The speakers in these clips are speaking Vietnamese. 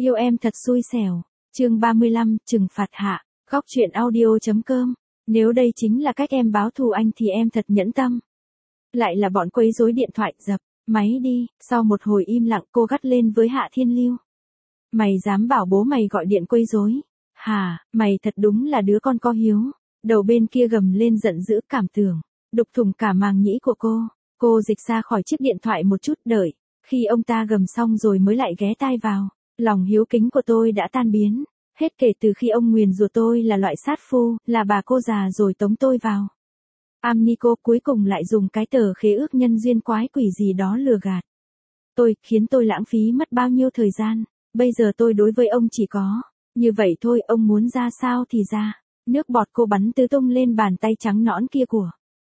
Yêu em thật xui xẻo. Chương 35, trừng phạt Hạ. Góc truyện audio.com. Nếu đây chính là cách em báo thù anh thì em thật nhẫn tâm. Lại là bọn quấy rối, điện thoại dập máy đi. Sau một hồi im lặng, cô gắt lên với Hạ Thiên Lưu. Mày dám bảo bố mày gọi điện quấy rối? Hả, mày thật đúng là đứa con có hiếu. Đầu bên kia gầm lên giận dữ, cảm tưởng đục thủng cả màng nhĩ của cô. Cô dịch ra khỏi chiếc điện thoại một chút, đợi khi ông ta gầm xong rồi mới lại ghé tai vào. Lòng hiếu kính của tôi đã tan biến, hết kể từ khi ông nguyền rủa tôi là loại sát phu, là bà cô già rồi tống tôi vào Amnico, cuối cùng lại dùng cái tờ khế ước nhân duyên quái quỷ gì đó lừa gạt tôi, khiến tôi lãng phí mất bao nhiêu thời gian. Bây giờ tôi đối với ông chỉ có như vậy thôi, ông muốn ra sao thì ra. Nước bọt cô bắn tứ tung lên bàn tay trắng nõn kia của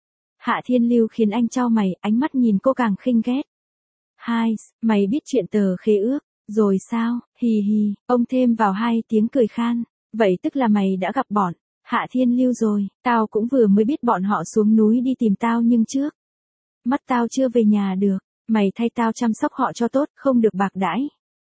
Hạ Thiên Lưu khiến anh chau mày, ánh mắt nhìn cô càng khinh ghét. Hai, mày biết chuyện tờ khế ước rồi sao? Hì hì, ông thêm vào hai tiếng cười khan. Vậy tức là mày đã gặp bọn Hạ Thiên Lưu rồi. Tao cũng vừa mới biết bọn họ xuống núi đi tìm tao nhưng trước mắt tao chưa về nhà được. Mày thay tao chăm sóc họ cho tốt, không được bạc đãi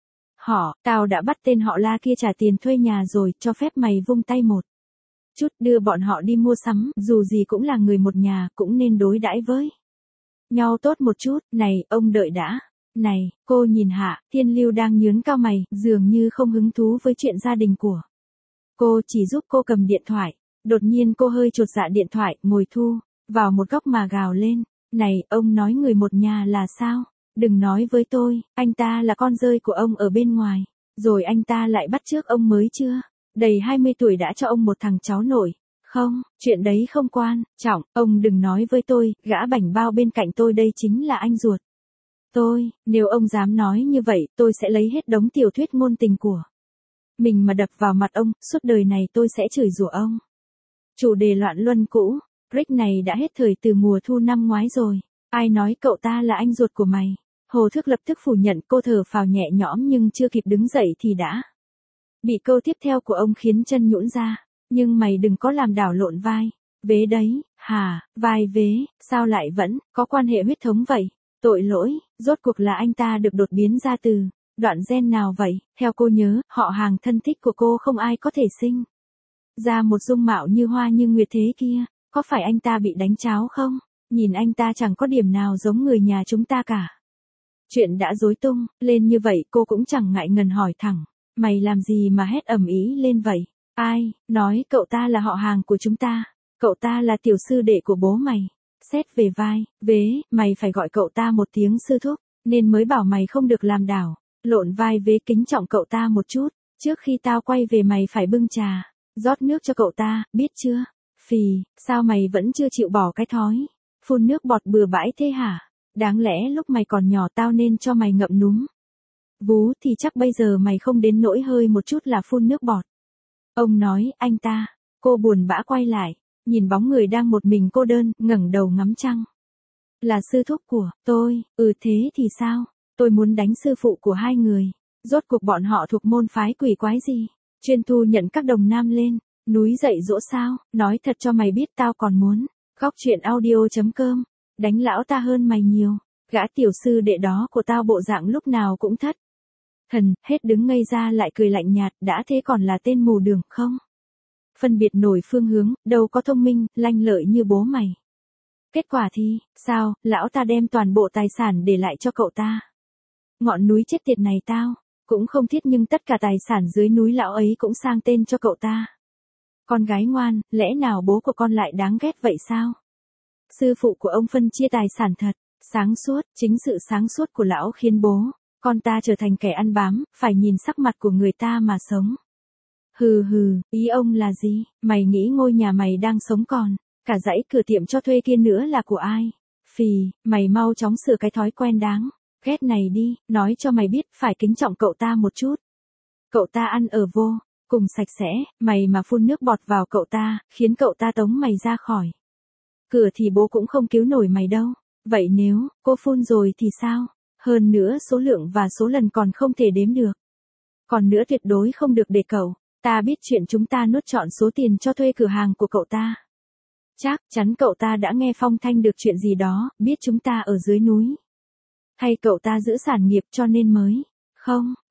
họ. Tao đã bắt tên họ La kia trả tiền thuê nhà rồi, cho phép mày vung tay một chút đưa bọn họ đi mua sắm, dù gì cũng là người một nhà, cũng nên đối đãi với nhau tốt một chút. Này, ông đợi đã. Này, cô nhìn Hạ Thiên Lưu đang nhướng cao mày, dường như không hứng thú với chuyện gia đình của cô, chỉ giúp cô cầm điện thoại. Đột nhiên cô hơi chột dạ điện thoại, ngồi thu vào một góc mà gào lên. Này, ông nói người một nhà là sao? Đừng nói với tôi, anh ta là con rơi của ông ở bên ngoài, rồi anh ta lại bắt chước ông mới chưa? Đầy 20 tuổi đã cho ông một thằng cháu nội. Không, chuyện đấy không quan trọng, ông đừng nói với tôi, gã bảnh bao bên cạnh tôi đây chính là anh ruột tôi. Nếu ông dám nói như vậy, tôi sẽ lấy hết đống tiểu thuyết ngôn tình của mình mà đập vào mặt ông, suốt đời này tôi sẽ chửi rủa ông. Chủ đề loạn luân cũ, Rick này đã hết thời từ mùa thu năm ngoái rồi. Ai nói cậu ta là anh ruột của mày? Hồ Thước lập tức phủ nhận. Cô thở phào nhẹ nhõm nhưng chưa kịp đứng dậy thì đã bị câu tiếp theo của ông khiến chân nhũn ra. Nhưng mày đừng có làm đảo lộn vai vế đấy. Hả, vai vế, sao lại vẫn có quan hệ huyết thống vậy? Tội lỗi, rốt cuộc là anh ta được đột biến ra từ đoạn gen nào vậy? Theo cô nhớ, họ hàng thân thích của cô không ai có thể sinh ra một dung mạo như hoa như nguyệt thế kia. Có phải anh ta bị đánh cháo không? Nhìn anh ta chẳng có điểm nào giống người nhà chúng ta cả. Chuyện đã rối tung lên như vậy, cô cũng chẳng ngại ngần hỏi thẳng. Mày làm gì mà hét ầm ĩ lên vậy? Ai nói cậu ta là họ hàng của chúng ta? Cậu ta là tiểu sư đệ của bố mày. Xét về vai vế, mày phải gọi cậu ta một tiếng sư thúc, nên mới bảo mày không được làm đảo lộn vai vế. Kính trọng cậu ta một chút. Trước khi tao quay về mày phải bưng trà, rót nước cho cậu ta, biết chưa? Phì, sao mày vẫn chưa chịu bỏ cái thói phun nước bọt bừa bãi thế hả? Đáng lẽ lúc mày còn nhỏ tao nên cho mày ngậm núm vú thì chắc bây giờ mày không đến nỗi hơi một chút là phun nước bọt. Ông nói, anh ta. Cô buồn bã quay lại, nhìn bóng người đang một mình cô đơn, ngẩng đầu ngắm trăng. Là sư thúc của tôi. Thế thì sao? Tôi muốn đánh sư phụ của hai người. Rốt cuộc bọn họ thuộc môn phái quỷ quái gì? Chuyên thu nhận các đồng nam lên núi dạy dỗ sao? Nói thật cho mày biết, tao còn muốn góc truyện audio.com đánh lão ta hơn mày nhiều. Gã tiểu sư đệ đó của tao bộ dạng lúc nào cũng thất thần, hết đứng ngây ra lại cười lạnh nhạt. Đã thế còn là tên mù đường, không phân biệt nổi phương hướng, đâu có thông minh lanh lợi như bố mày. Kết quả thì sao? Lão ta đem toàn bộ tài sản để lại cho cậu ta. Ngọn núi chết tiệt này tao cũng không thiết, nhưng tất cả tài sản dưới núi lão ấy cũng sang tên cho cậu ta. Con gái ngoan, lẽ nào bố của con lại đáng ghét vậy sao? Sư phụ của ông phân chia tài sản thật sáng suốt. Chính sự sáng suốt của lão khiến bố con ta trở thành kẻ ăn bám, phải nhìn sắc mặt của người ta mà sống. Hừ hừ, ý ông là gì? Mày nghĩ ngôi nhà mày đang sống còn cả dãy cửa tiệm cho thuê kia nữa là của ai? Phì, mày mau chóng sửa cái thói quen đáng ghét này đi. Nói cho mày biết, phải kính trọng cậu ta một chút. Cậu ta ăn ở vô cùng sạch sẽ. Mày mà phun nước bọt vào cậu ta, khiến cậu ta tống mày ra khỏi cửa thì bố cũng không cứu nổi mày đâu. Vậy nếu cô phun rồi thì sao? Hơn nữa số lượng và số lần còn không thể đếm được. Còn nữa tuyệt đối không được để cậu ta biết chuyện chúng ta nuốt trọn số tiền cho thuê cửa hàng của cậu ta. Chắc chắn cậu ta đã nghe phong thanh được chuyện gì đó, biết chúng ta ở dưới núi. Hay cậu ta giữ sản nghiệp cho nên mới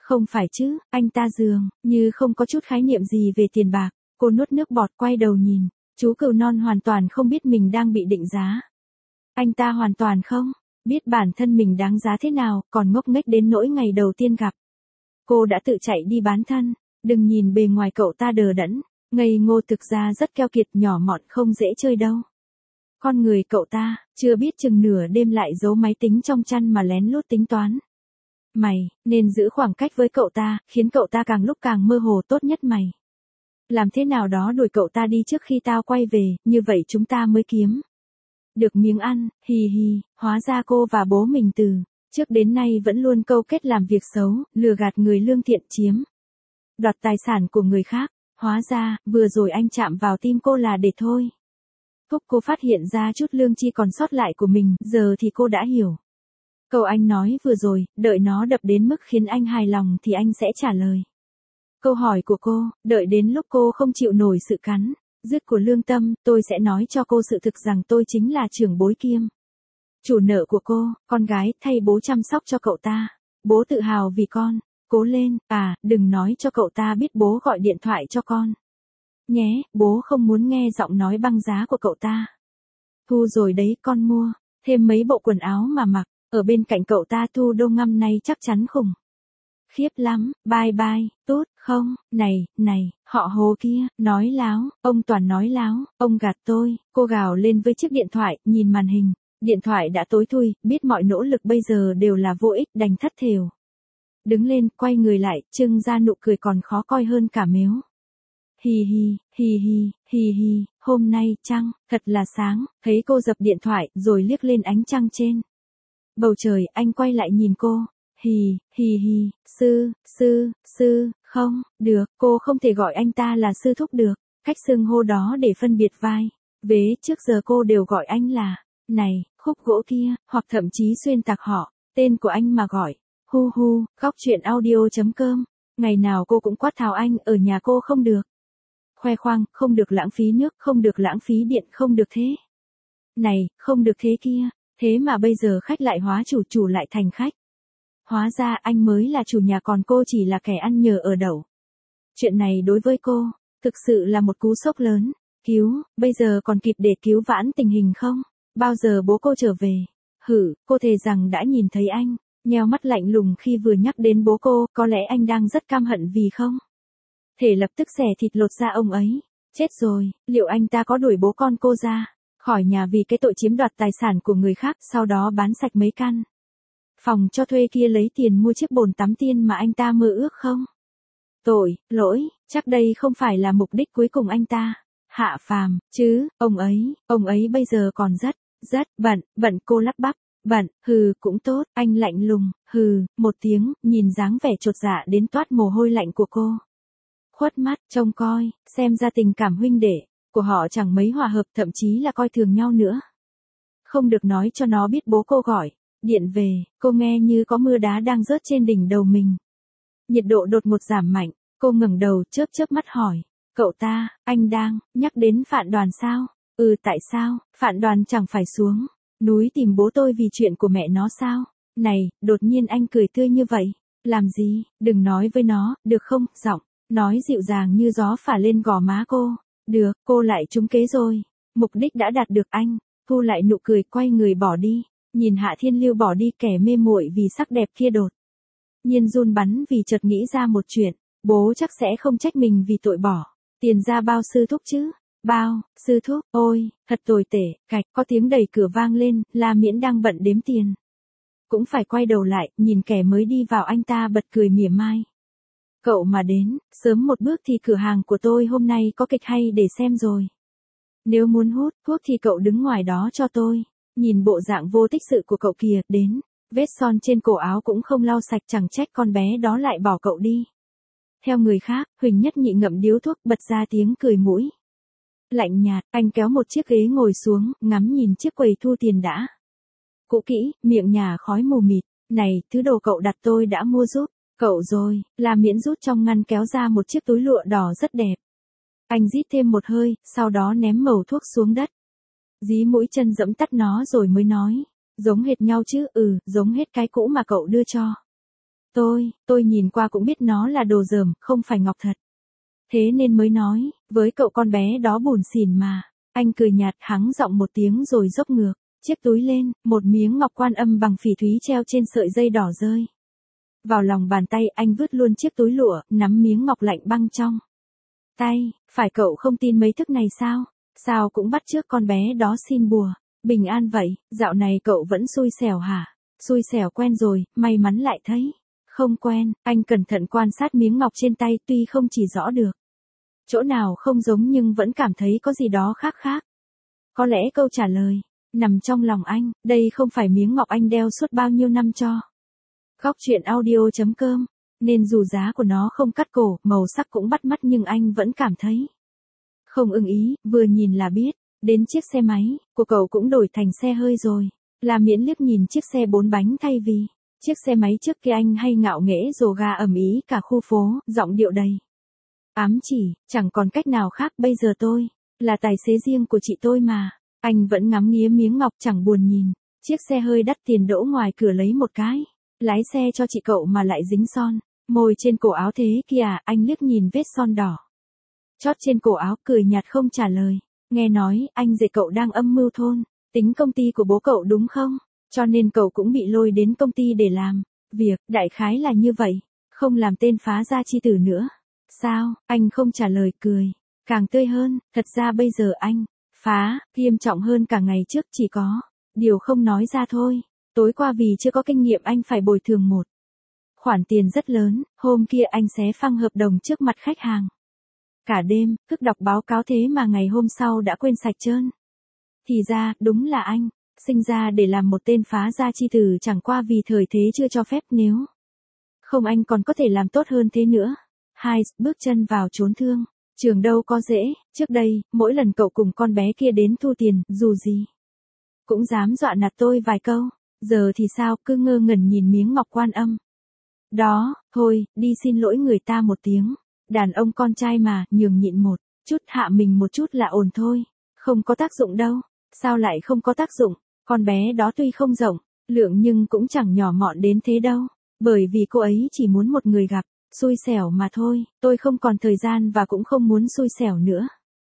Không phải chứ, anh ta dường như không có chút khái niệm gì về tiền bạc. Cô nuốt nước bọt quay đầu nhìn. Chú cừu non hoàn toàn không biết mình đang bị định giá. Anh ta hoàn toàn không biết bản thân mình đáng giá thế nào, còn ngốc nghếch đến nỗi ngày đầu tiên gặp. Cô đã tự chạy đi bán thân. Đừng nhìn bề ngoài cậu ta đờ đẫn, ngây ngô, thực ra rất keo kiệt, nhỏ mọn, không dễ chơi đâu. Con người cậu ta, chưa biết chừng nửa đêm lại giấu máy tính trong chăn mà lén lút tính toán. Mày nên giữ khoảng cách với cậu ta, khiến cậu ta càng lúc càng mơ hồ, tốt nhất mày làm thế nào đó đuổi cậu ta đi trước khi tao quay về, như vậy chúng ta mới kiếm được miếng ăn. Hì hì, hóa ra cô và bố mình từ trước đến nay vẫn luôn câu kết làm việc xấu, lừa gạt người lương thiện, chiếm đoạt tài sản của người khác. Hóa ra, vừa rồi anh chạm vào tim cô là để thôi thúc cô phát hiện ra chút lương chi còn sót lại của mình, giờ thì cô đã hiểu. Câu anh nói vừa rồi, đợi nó đập đến mức khiến anh hài lòng thì anh sẽ trả lời câu hỏi của cô, đợi đến lúc cô không chịu nổi sự cắn rứt của lương tâm, tôi sẽ nói cho cô sự thực rằng tôi chính là trưởng bối kiêm chủ nợ của cô, con gái, thay bố chăm sóc cho cậu ta. Bố tự hào vì con. Cố lên, đừng nói cho cậu ta biết bố gọi điện thoại cho con nhé, bố không muốn nghe giọng nói băng giá của cậu ta. Thu rồi đấy, con mua thêm mấy bộ quần áo mà mặc, ở bên cạnh cậu ta. Thu đông năm nay chắc chắn khủng khiếp lắm, bye bye, tốt, không, này, họ Hồ kia, nói láo, ông toàn nói láo, ông gạt tôi. Cô gào lên với chiếc điện thoại, nhìn màn hình, điện thoại đã tối thui, biết mọi nỗ lực bây giờ đều là vô ích, đành thất thểu. Đứng lên, quay người lại, trưng ra nụ cười còn khó coi hơn cả mếu. Hì hì, hì hì, hì hì, hôm nay trăng thật là sáng. Thấy cô dập điện thoại, rồi liếc lên ánh trăng trên bầu trời, anh quay lại nhìn cô. Hì, hì hì, sư, không, được, cô không thể gọi anh ta là sư thúc được. Cách xưng hô đó để phân biệt vai vế, trước giờ cô đều gọi anh là này, khúc gỗ kia, hoặc thậm chí xuyên tạc họ tên của anh mà gọi. Hu hu, góc chuyện audio.com. Ngày nào cô cũng quát tháo anh, ở nhà cô không được khoe khoang, không được lãng phí nước, không được lãng phí điện, không được thế này, không được thế kia. Thế mà bây giờ khách lại hóa chủ lại thành khách. Hóa ra anh mới là chủ nhà, còn cô chỉ là kẻ ăn nhờ ở đậu. Chuyện này đối với cô, thực sự là một cú sốc lớn. Bây giờ còn kịp để cứu vãn tình hình không? Bao giờ bố cô trở về? Cô thề rằng đã nhìn thấy anh nheo mắt lạnh lùng khi vừa nhắc đến bố cô, có lẽ anh đang rất căm hận vì không thể lập tức xẻ thịt lột da ông ấy. Chết rồi, liệu anh ta có đuổi bố con cô ra khỏi nhà vì cái tội chiếm đoạt tài sản của người khác, sau đó bán sạch mấy căn phòng cho thuê kia lấy tiền mua chiếc bồn tắm tiên mà anh ta mơ ước không? Lỗi, chắc đây không phải là mục đích cuối cùng anh ta hạ phàm, chứ, ông ấy bây giờ còn rất bận, cô lắp bắp. Bận, cũng tốt, anh lạnh lùng, một tiếng, nhìn dáng vẻ chột dạ đến toát mồ hôi lạnh của cô. Khuất mắt, trông coi, xem ra tình cảm huynh đệ của họ chẳng mấy hòa hợp, thậm chí là coi thường nhau nữa. Không được nói cho nó biết bố cô gọi điện về, cô nghe như có mưa đá đang rớt trên đỉnh đầu mình. Nhiệt độ đột ngột giảm mạnh, cô ngẩng đầu chớp mắt hỏi, cậu ta, anh đang nhắc đến Phạn Đoàn sao? Tại sao, Phạn Đoàn chẳng phải xuống núi tìm bố tôi vì chuyện của mẹ nó sao? Này, đột nhiên anh cười tươi như vậy. Làm gì, đừng nói với nó, được không? Giọng nói dịu dàng như gió phả lên gò má cô. Được, cô lại trúng kế rồi. Mục đích đã đạt được anh. Thu lại nụ cười, quay người bỏ đi. Nhìn Hạ Thiên Lưu bỏ đi, kẻ mê muội vì sắc đẹp kia đột nhiên run bắn vì chợt nghĩ ra một chuyện. Bố chắc sẽ không trách mình vì tội bỏ tiền ra bao sư thúc chứ. Bao, sư thúc, ôi, thật tồi tệ. Cạch, có tiếng đẩy cửa vang lên, La Miễn đang bận đếm tiền cũng phải quay đầu lại, nhìn kẻ mới đi vào, anh ta bật cười mỉa mai. Cậu mà đến sớm một bước thì cửa hàng của tôi hôm nay có kịch hay để xem rồi. Nếu muốn hút thuốc thì cậu đứng ngoài đó cho tôi. Nhìn bộ dạng vô tích sự của cậu kìa, đến vết son trên cổ áo cũng không lau sạch, chẳng trách con bé đó lại bỏ cậu đi theo người khác. Huỳnh Nhất Nhị ngậm điếu thuốc, bật ra tiếng cười mũi lạnh nhạt. Anh kéo một chiếc ghế ngồi xuống, ngắm nhìn chiếc quầy thu tiền đã cũ kỹ, miệng nhả khói mù mịt. Này, thứ đồ cậu đặt tôi đã mua giúp cậu rồi. La Miễn rút trong ngăn kéo ra một chiếc túi lụa đỏ rất đẹp. Anh rít thêm một hơi, sau đó ném mẩu thuốc xuống đất. Dí mũi chân dẫm tắt nó rồi mới nói. Giống hệt nhau chứ? Giống hết cái cũ mà cậu đưa cho Tôi nhìn qua cũng biết nó là đồ dởm, không phải ngọc thật. Thế nên mới nói, với cậu con bé đó bủn xỉn mà. Anh cười nhạt hắng giọng một tiếng rồi dốc ngược, chiếc túi lên, một miếng ngọc quan âm bằng phỉ thúy treo trên sợi dây đỏ rơi vào lòng bàn tay. Anh vứt luôn chiếc túi lụa, nắm miếng ngọc lạnh băng trong tay. Phải cậu không tin mấy thức này sao? Sao cũng bắt chước con bé đó xin bùa. Bình an vậy, dạo này cậu vẫn xui xẻo hả? Xui xẻo quen rồi, may mắn lại thấy. Không quen, anh cẩn thận quan sát miếng ngọc trên tay tuy không chỉ rõ được chỗ nào không giống nhưng vẫn cảm thấy có gì đó khác khác. Có lẽ câu trả lời nằm trong lòng anh, đây không phải miếng ngọc anh đeo suốt bao nhiêu năm cho Góc Chuyện Audio.com, nên dù giá của nó không cắt cổ, màu sắc cũng bắt mắt nhưng anh vẫn cảm thấy không ưng ý, vừa nhìn là biết. Đến chiếc xe máy của cậu cũng đổi thành xe hơi rồi, là miễn liếc nhìn chiếc xe 4 bánh thay vì chiếc xe máy trước kia anh hay ngạo nghễ rồ ga ầm ĩ cả khu phố, giọng điệu đầy ám chỉ, chẳng còn cách nào khác, bây giờ tôi là tài xế riêng của chị tôi mà. Anh vẫn ngắm nghía miếng ngọc chẳng buồn nhìn chiếc xe hơi đắt tiền đỗ ngoài cửa lấy một cái lái xe cho chị cậu mà lại dính son môi trên cổ áo thế kìa. Anh liếc nhìn vết son đỏ chót trên cổ áo, cười nhạt không trả lời. Nghe nói anh dạy cậu đang âm mưu thôn tính công ty của bố cậu đúng không? Cho nên cậu cũng bị lôi đến công ty để làm việc, đại khái là như vậy, không làm tên phá gia chi tử nữa. Sao? Anh không trả lời, cười càng tươi hơn. Thật ra bây giờ anh phá nghiêm trọng hơn cả ngày trước, chỉ có điều không nói ra thôi. Tối qua vì chưa có kinh nghiệm anh phải bồi thường một khoản tiền rất lớn. Hôm kia anh xé phăng hợp đồng trước mặt khách hàng cả đêm, thức đọc báo cáo thế mà ngày hôm sau đã quên sạch trơn. Thì ra, đúng là anh sinh ra để làm một tên phá gia chi tử, chẳng qua vì thời thế chưa cho phép, nếu không anh còn có thể làm tốt hơn thế nữa. Hai, bước chân vào chốn thương trường đâu có dễ. Trước đây, mỗi lần cậu cùng con bé kia đến thu tiền, dù gì cũng dám dọa nạt tôi vài câu. Giờ thì sao, cứ ngơ ngẩn nhìn miếng ngọc quan âm đó. Thôi, đi xin lỗi người ta một tiếng. Đàn ông con trai mà, nhường nhịn một chút, hạ mình một chút là ổn thôi. Không có tác dụng đâu. Sao lại không có tác dụng? Con bé đó tuy không rộng lượng nhưng cũng chẳng nhỏ mọn đến thế đâu. Bởi vì cô ấy chỉ muốn một người gặp xui xẻo mà thôi. Tôi không còn thời gian và cũng không muốn xui xẻo nữa.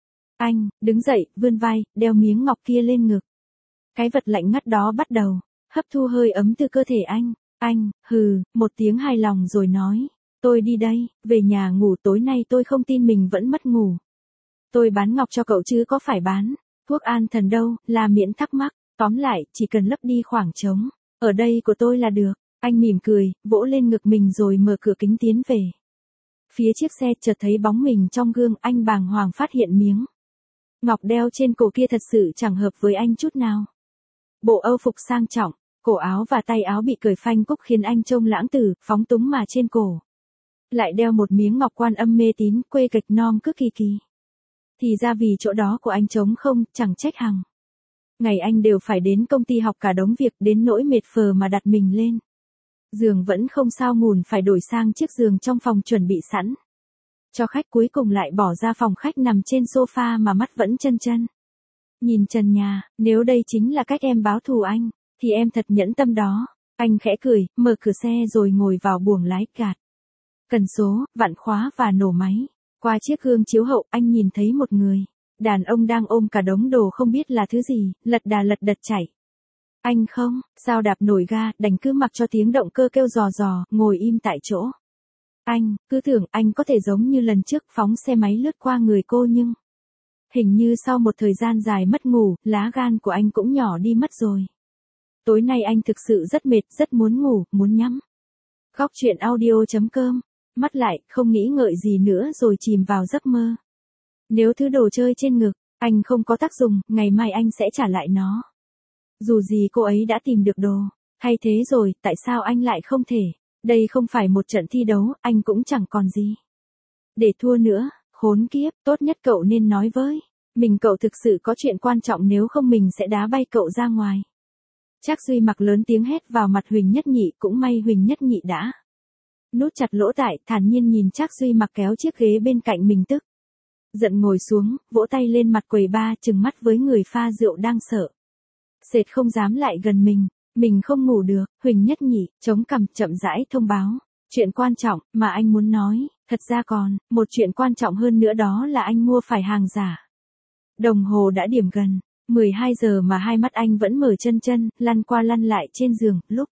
Anh đứng dậy, vươn vai, đeo miếng ngọc kia lên ngực. Cái vật lạnh ngắt đó bắt đầu hấp thu hơi ấm từ cơ thể anh. Anh hừ một tiếng hài lòng rồi nói, tôi đi đây, về nhà ngủ, tối nay tôi không tin mình vẫn mất ngủ. Tôi bán ngọc cho cậu chứ có phải bán thuốc an thần đâu. La Miễn thắc mắc. Tóm lại, chỉ cần lấp đi khoảng trống ở đây của tôi là được. Anh mỉm cười, vỗ lên ngực mình rồi mở cửa kính tiến về phía chiếc xe. Chợt thấy bóng mình trong gương, anh bàng hoàng phát hiện miếng ngọc đeo trên cổ kia thật sự chẳng hợp với anh chút nào. Bộ âu phục sang trọng, cổ áo và tay áo bị cởi phanh cúc khiến anh trông lãng tử, phóng túng, mà trên cổ lại đeo một miếng ngọc quan âm mê tín, quê kịch non cứ kỳ kỳ. Thì ra vì chỗ đó của anh trống không, chẳng trách hằng ngày anh đều phải đến công ty học cả đống việc, đến nỗi mệt phờ mà đặt mình lên giường vẫn không sao ngủn, phải đổi sang chiếc giường trong phòng chuẩn bị sẵn cho khách. Cuối cùng lại bỏ ra phòng khách, nằm trên sofa mà mắt vẫn chân chân nhìn trần nhà. Nếu đây chính là cách em báo thù anh, thì em thật nhẫn tâm đó. Anh khẽ cười, mở cửa xe rồi ngồi vào buồng lái, gạt cần số, vặn khóa và nổ máy. Qua chiếc gương chiếu hậu, anh nhìn thấy một người đàn ông đang ôm cả đống đồ không biết là thứ gì, lật đà lật đật chạy. Anh không sao đạp nổi ga, đành cứ mặc cho tiếng động cơ kêu rò rò, ngồi im tại chỗ. Anh cứ tưởng anh có thể giống như lần trước phóng xe máy lướt qua người cô, nhưng hình như sau một thời gian dài mất ngủ, lá gan của anh cũng nhỏ đi mất rồi. Tối nay anh thực sự rất mệt, rất muốn ngủ, muốn nhắm Góc Chuyện Audio.com mắt lại, không nghĩ ngợi gì nữa rồi chìm vào giấc mơ. Nếu thứ đồ chơi trên ngực anh không có tác dụng, ngày mai anh sẽ trả lại nó. Dù gì cô ấy đã tìm được đồ thay thế rồi, tại sao anh lại không thể? Đây không phải một trận thi đấu, anh cũng chẳng còn gì để thua nữa. Khốn kiếp, tốt nhất cậu nên nói với mình cậu thực sự có chuyện quan trọng, nếu không mình sẽ đá bay cậu ra ngoài. Trác Duy Mặc lớn tiếng hét vào mặt Huỳnh Nhất Nhị, cũng may Huỳnh Nhất Nhị đã nút chặt lỗ tai, thản nhiên nhìn Trác Duy Mặc kéo chiếc ghế bên cạnh mình, tức giận ngồi xuống, vỗ tay lên mặt quầy ba, trừng mắt với người pha rượu đang sợ sệt không dám lại gần mình. Mình không ngủ được. Huỳnh Nhất Nhị chống cằm chậm rãi thông báo, Chuyện quan trọng mà anh muốn nói, thật ra còn, một chuyện quan trọng hơn nữa đó là anh mua phải hàng giả. Đồng hồ đã điểm gần 12 giờ mà hai mắt anh vẫn mở chân chân, lăn qua lăn lại trên giường, lúc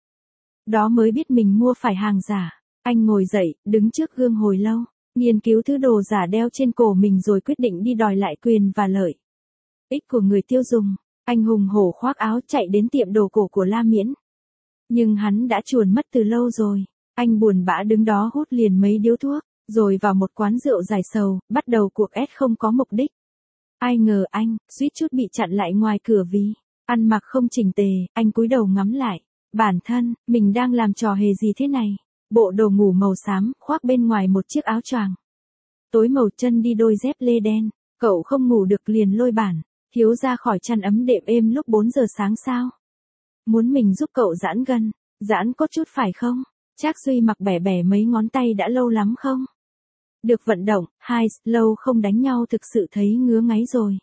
đó mới biết mình mua phải hàng giả. Anh ngồi dậy, đứng trước gương hồi lâu, nghiên cứu thứ đồ giả đeo trên cổ mình rồi quyết định đi đòi lại quyền và lợi ích của người tiêu dùng. Anh hùng hổ khoác áo chạy đến tiệm đồ cổ của La Miễn. Nhưng hắn đã chuồn mất từ lâu rồi. Anh buồn bã đứng đó hút liền mấy điếu thuốc, rồi vào một quán rượu giải sầu, bắt đầu cuộc S không có mục đích. Ai ngờ anh, suýt chút bị chặn lại ngoài cửa vì ăn mặc không chỉnh tề, anh cúi đầu ngắm lại. Bản thân, mình đang làm trò hề gì thế này? Bộ đồ ngủ màu xám, khoác bên ngoài một chiếc áo choàng tối màu, chân đi đôi dép lê đen. Cậu không ngủ được liền lôi bản Hiếu ra khỏi chăn ấm đệm êm lúc 4 giờ sáng sao? Muốn mình giúp cậu giãn gân, giãn cốt chút phải không? Trác Duy mặc bẻ bẻ mấy ngón tay đã lâu lắm không? Được vận động, lâu không đánh nhau thực sự thấy ngứa ngáy rồi.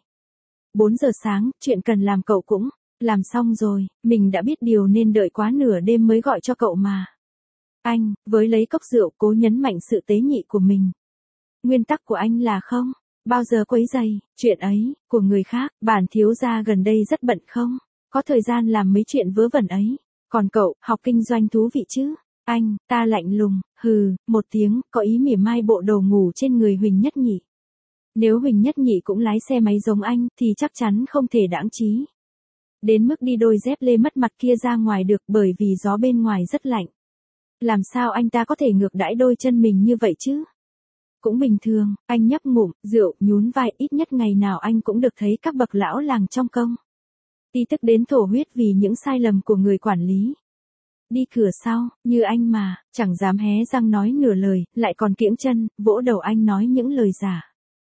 4 giờ sáng, chuyện cần làm cậu cũng làm xong rồi, mình đã biết điều nên đợi quá nửa đêm mới gọi cho cậu mà. Anh, với lấy cốc rượu cố nhấn mạnh sự tế nhị của mình. Nguyên tắc của anh là không bao giờ quấy rầy chuyện ấy của người khác. Bản thiếu gia gần đây rất bận không có thời gian làm mấy chuyện vớ vẩn ấy. Còn cậu, học kinh doanh thú vị chứ? Anh, ta lạnh lùng, hừ, một tiếng, có ý mỉa mai bộ đồ ngủ trên người Huỳnh Nhất Nhị. Nếu Huỳnh Nhất Nhị cũng lái xe máy giống anh, thì chắc chắn không thể đãng trí đến mức đi đôi dép lê mất mặt kia ra ngoài được, bởi vì gió bên ngoài rất lạnh. Làm sao anh ta có thể ngược đãi đôi chân mình như vậy chứ? Cũng bình thường, anh nhấp ngụm rượu, nhún vai, ít nhất ngày nào anh cũng được thấy các bậc lão làng trong công ty tức đến thổ huyết vì những sai lầm của người quản lý. Đi cửa sau, như anh mà, chẳng dám hé răng nói nửa lời, lại còn kiễng chân, vỗ đầu anh nói những lời giả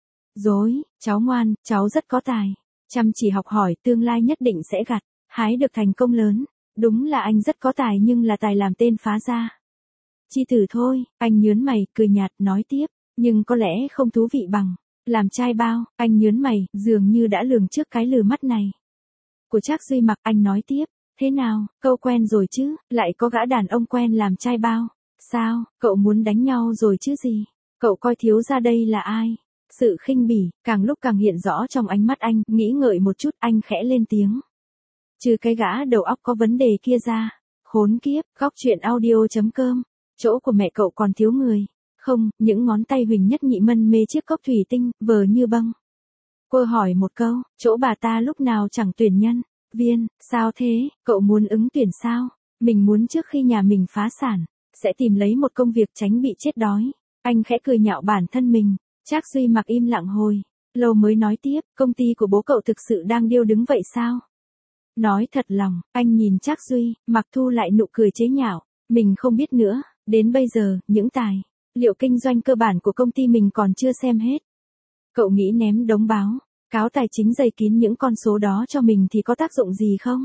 dối. Cháu ngoan, cháu rất có tài, chăm chỉ học hỏi, tương lai nhất định sẽ gặt hái được thành công lớn. Đúng là anh rất có tài, nhưng là tài làm tên phá gia chi tử thôi. Anh nhớn mày, cười nhạt, nói tiếp, nhưng có lẽ không thú vị bằng làm trai bao. Anh nhớn mày, dường như đã lường trước cái lừa mắt này của Trác Duy Mặc. Anh nói tiếp, thế nào, cậu quen rồi chứ, lại có gã đàn ông quen làm trai bao. Sao, cậu muốn đánh nhau rồi chứ gì? Cậu coi thiếu gia đây là ai? Sự khinh bỉ, càng lúc càng hiện rõ trong ánh mắt anh. Nghĩ ngợi một chút, anh khẽ lên tiếng. Trừ cái gã đầu óc có vấn đề kia ra, khốn kiếp, góc chuyện audio.com, chỗ của mẹ cậu còn thiếu người. Không, những ngón tay Huỳnh Nhất Nhị mân mê chiếc cốc thủy tinh, vờ như bâng. Cô hỏi một câu, chỗ bà ta lúc nào chẳng tuyển nhân viên, sao thế, cậu muốn ứng tuyển sao? Mình muốn trước khi nhà mình phá sản, sẽ tìm lấy một công việc tránh bị chết đói. Anh khẽ cười nhạo bản thân mình. Trác Duy Mặc im lặng hồi lâu mới nói tiếp, công ty của bố cậu thực sự đang điêu đứng vậy sao? Nói thật lòng, anh nhìn Trác Duy Mặc thu lại nụ cười chế nhạo. Mình không biết nữa, đến bây giờ, những tài liệu kinh doanh cơ bản của công ty mình còn chưa xem hết. Cậu nghĩ ném đống báo cáo tài chính dày kín những con số đó cho mình thì có tác dụng gì không?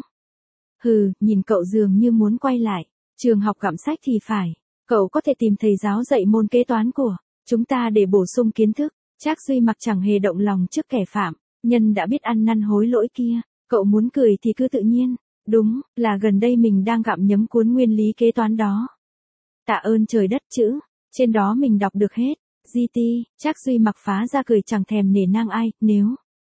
Hừ, nhìn cậu dường như muốn quay lại trường học gặm sách thì phải. Cậu có thể tìm thầy giáo dạy môn kế toán của chúng ta để bổ sung kiến thức. Trác Duy Mặc chẳng hề động lòng trước kẻ phạm nhân đã biết ăn năn hối lỗi kia. Cậu muốn cười thì cứ tự nhiên. Đúng là gần đây mình đang gặm nhấm cuốn nguyên lý kế toán đó. Tạ ơn trời đất chữ trên đó mình đọc được hết. GT, Trác Duy Mặc phá ra cười chẳng thèm nể nang ai. Nếu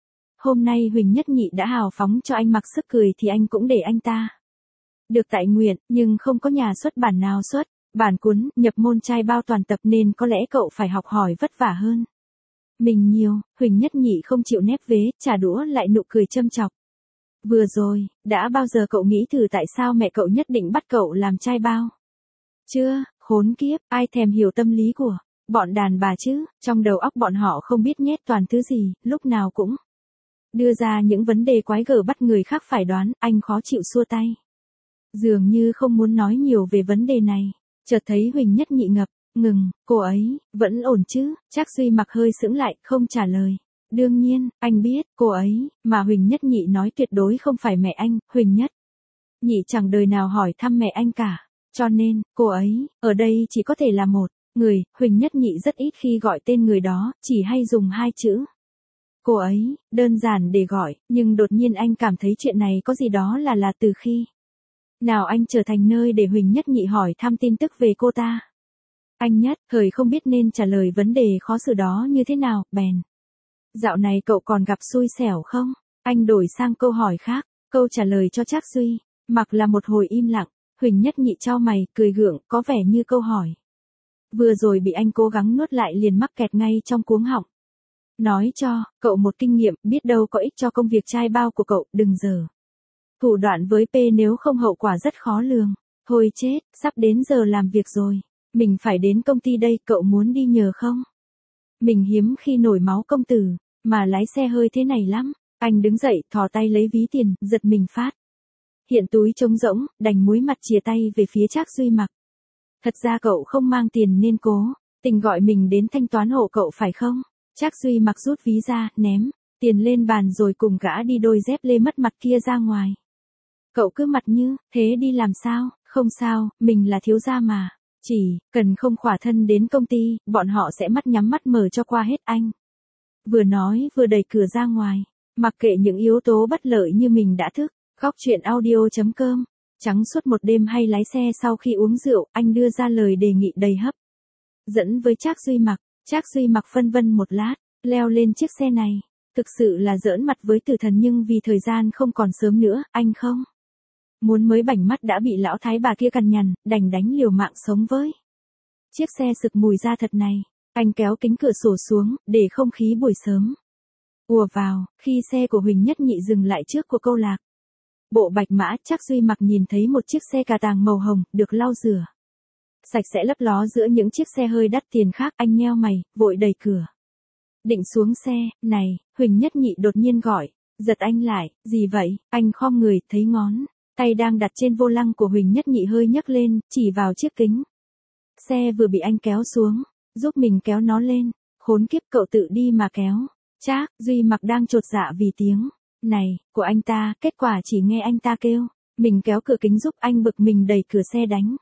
hôm nay Huỳnh Nhất Nhị đã hào phóng cho anh mặc sức cười thì anh cũng để anh ta được tại nguyện, nhưng không có nhà xuất bản nào xuất bản cuốn nhập môn trai bao toàn tập nên có lẽ cậu phải học hỏi vất vả hơn mình nhiều. Huỳnh Nhất Nhị không chịu nép vế, trả đũa lại nụ cười châm chọc. Vừa rồi, đã bao giờ cậu nghĩ thử tại sao mẹ cậu nhất định bắt cậu làm trai bao? Chưa, khốn kiếp, ai thèm hiểu tâm lý của bọn đàn bà chứ, trong đầu óc bọn họ không biết nhét toàn thứ gì, lúc nào cũng đưa ra những vấn đề quái gở bắt người khác phải đoán. Anh khó chịu xua tay, dường như không muốn nói nhiều về vấn đề này. Chợt thấy Huỳnh Nhất Nhị ngập ngừng, cô ấy vẫn ổn chứ? Trác Duy Mặc hơi sững lại, không trả lời. Đương nhiên, anh biết, cô ấy, mà Huỳnh Nhất Nhị nói tuyệt đối không phải mẹ anh. Huỳnh Nhất Nhị chẳng đời nào hỏi thăm mẹ anh cả, cho nên, cô ấy, ở đây chỉ có thể là một người. Huỳnh Nhất Nhị rất ít khi gọi tên người đó, chỉ hay dùng hai chữ cô ấy, đơn giản để gọi, nhưng đột nhiên anh cảm thấy chuyện này có gì đó là từ khi nào anh trở thành nơi để Huỳnh Nhất Nhị hỏi thăm tin tức về cô ta. Anh Nhất, thời không biết nên trả lời vấn đề khó xử đó như thế nào, bèn. Dạo này cậu còn gặp xui xẻo không? Anh đổi sang câu hỏi khác, câu trả lời cho Trác Duy. Mặc là một hồi im lặng, Huỳnh Nhất Nhị chau mày, cười gượng, có vẻ như câu hỏi vừa rồi bị anh cố gắng nuốt lại liền mắc kẹt ngay trong cuống họng. Nói cho cậu một kinh nghiệm, biết đâu có ích cho công việc trai bao của cậu, đừng giờ thủ đoạn với P, nếu không hậu quả rất khó lường. Thôi chết, sắp đến giờ làm việc rồi. Mình phải đến công ty đây, cậu muốn đi nhờ không? Mình hiếm khi nổi máu công tử, mà lái xe hơi thế này lắm. Anh đứng dậy, thò tay lấy ví tiền, giật mình phát. Hiện túi trống rỗng, đành múi mặt chìa tay về phía Trác Duy Mặc. Thật ra cậu không mang tiền nên cố tình gọi mình đến thanh toán hộ cậu phải không? Trác Duy Mặc rút ví ra, ném tiền lên bàn rồi cùng gã đi đôi dép lê mất mặt kia ra ngoài. Cậu cứ mặt như thế đi làm sao? Không sao, mình là thiếu gia mà. Chỉ cần không khỏa thân đến công ty, bọn họ sẽ mắt nhắm mắt mở cho qua hết anh. Vừa nói vừa đẩy cửa ra ngoài. Mặc kệ những yếu tố bất lợi như mình đã thức. Góc chuyện audio.com. Trắng suốt một đêm hay lái xe sau khi uống rượu, anh đưa ra lời đề nghị đầy hấp dẫn với Trác Duy Mặc. Trác Duy Mặc phân vân một lát, leo lên chiếc xe này. Thực sự là giỡn mặt với tử thần, nhưng vì thời gian không còn sớm nữa, anh không muốn mới bảnh mắt đã bị lão thái bà kia cằn nhằn, đành đánh liều mạng sống với chiếc xe sực mùi da thật này. Anh kéo kính cửa sổ xuống, để không khí buổi sớm ùa vào. Khi xe của Huỳnh Nhất Nhị dừng lại trước của câu lạc bộ Bạch Mã, Trác Duy Mặc nhìn thấy một chiếc xe cà tàng màu hồng, được lau rửa sạch sẽ lấp ló giữa những chiếc xe hơi đắt tiền khác. Anh nheo mày, vội đẩy cửa định xuống xe. Này, Huỳnh Nhất Nhị đột nhiên gọi, giật anh lại. Gì vậy? Anh khom người, thấy ngón tay đang đặt trên vô lăng của Huỳnh Nhất Nhị hơi nhấc lên, chỉ vào chiếc kính xe vừa bị anh kéo xuống. Giúp mình kéo nó lên. Khốn kiếp, cậu tự đi mà kéo. Trác Duy Mặc đang chột dạ vì tiếng này của anh ta, kết quả chỉ nghe anh ta kêu mình kéo cửa kính giúp. Anh bực mình đẩy cửa xe đánh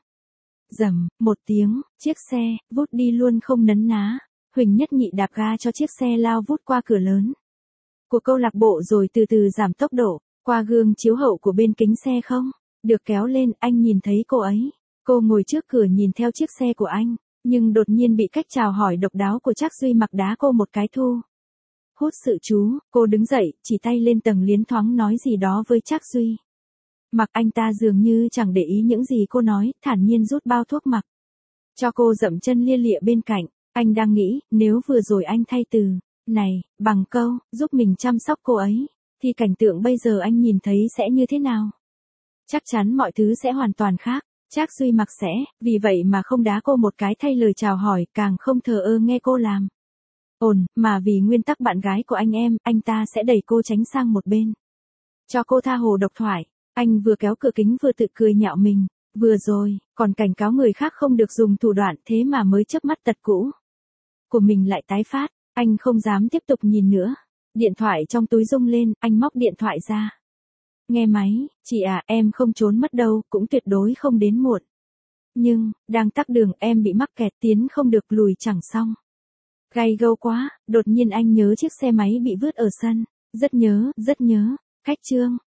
rầm một tiếng, chiếc xe vút đi luôn không nấn ná. Huỳnh Nhất Nhị đạp ga cho chiếc xe lao vút qua cửa lớn của câu lạc bộ rồi từ từ giảm tốc độ. Qua gương chiếu hậu của bên kính xe không được kéo lên, anh nhìn thấy cô ấy. Cô ngồi trước cửa nhìn theo chiếc xe của anh, nhưng đột nhiên bị cách chào hỏi độc đáo của Trác Duy Mặc đá cô một cái thu hút sự chú. Cô đứng dậy, chỉ tay lên tầng liến thoáng nói gì đó với Trác Duy Mặc. Anh ta dường như chẳng để ý những gì cô nói, thản nhiên rút bao thuốc mặc cho cô, dậm chân lia lịa bên cạnh. Anh đang nghĩ, nếu vừa rồi anh thay từ này bằng câu giúp mình chăm sóc cô ấy, thì cảnh tượng bây giờ anh nhìn thấy sẽ như thế nào? Chắc chắn mọi thứ sẽ hoàn toàn khác. Trác Duy Mặc sẽ vì vậy mà không đá cô một cái thay lời chào hỏi, càng không thờ ơ nghe cô làm ồn, mà vì nguyên tắc bạn gái của anh ta sẽ đẩy cô tránh sang một bên, cho cô tha hồ độc thoại. Anh vừa kéo cửa kính vừa tự cười nhạo mình. Vừa rồi còn cảnh cáo người khác không được dùng thủ đoạn, thế mà mới chớp mắt tật cũ của mình lại tái phát. Anh không dám tiếp tục nhìn nữa. Điện thoại trong túi rung lên, anh móc điện thoại ra. Nghe máy, chị à, em không trốn mất đâu, cũng tuyệt đối không đến muộn. Nhưng, đang tắc đường, em bị mắc kẹt, tiến không được lùi chẳng xong. Gay gâu quá, đột nhiên anh nhớ chiếc xe máy bị vứt ở sân. Rất nhớ. Khách Trương.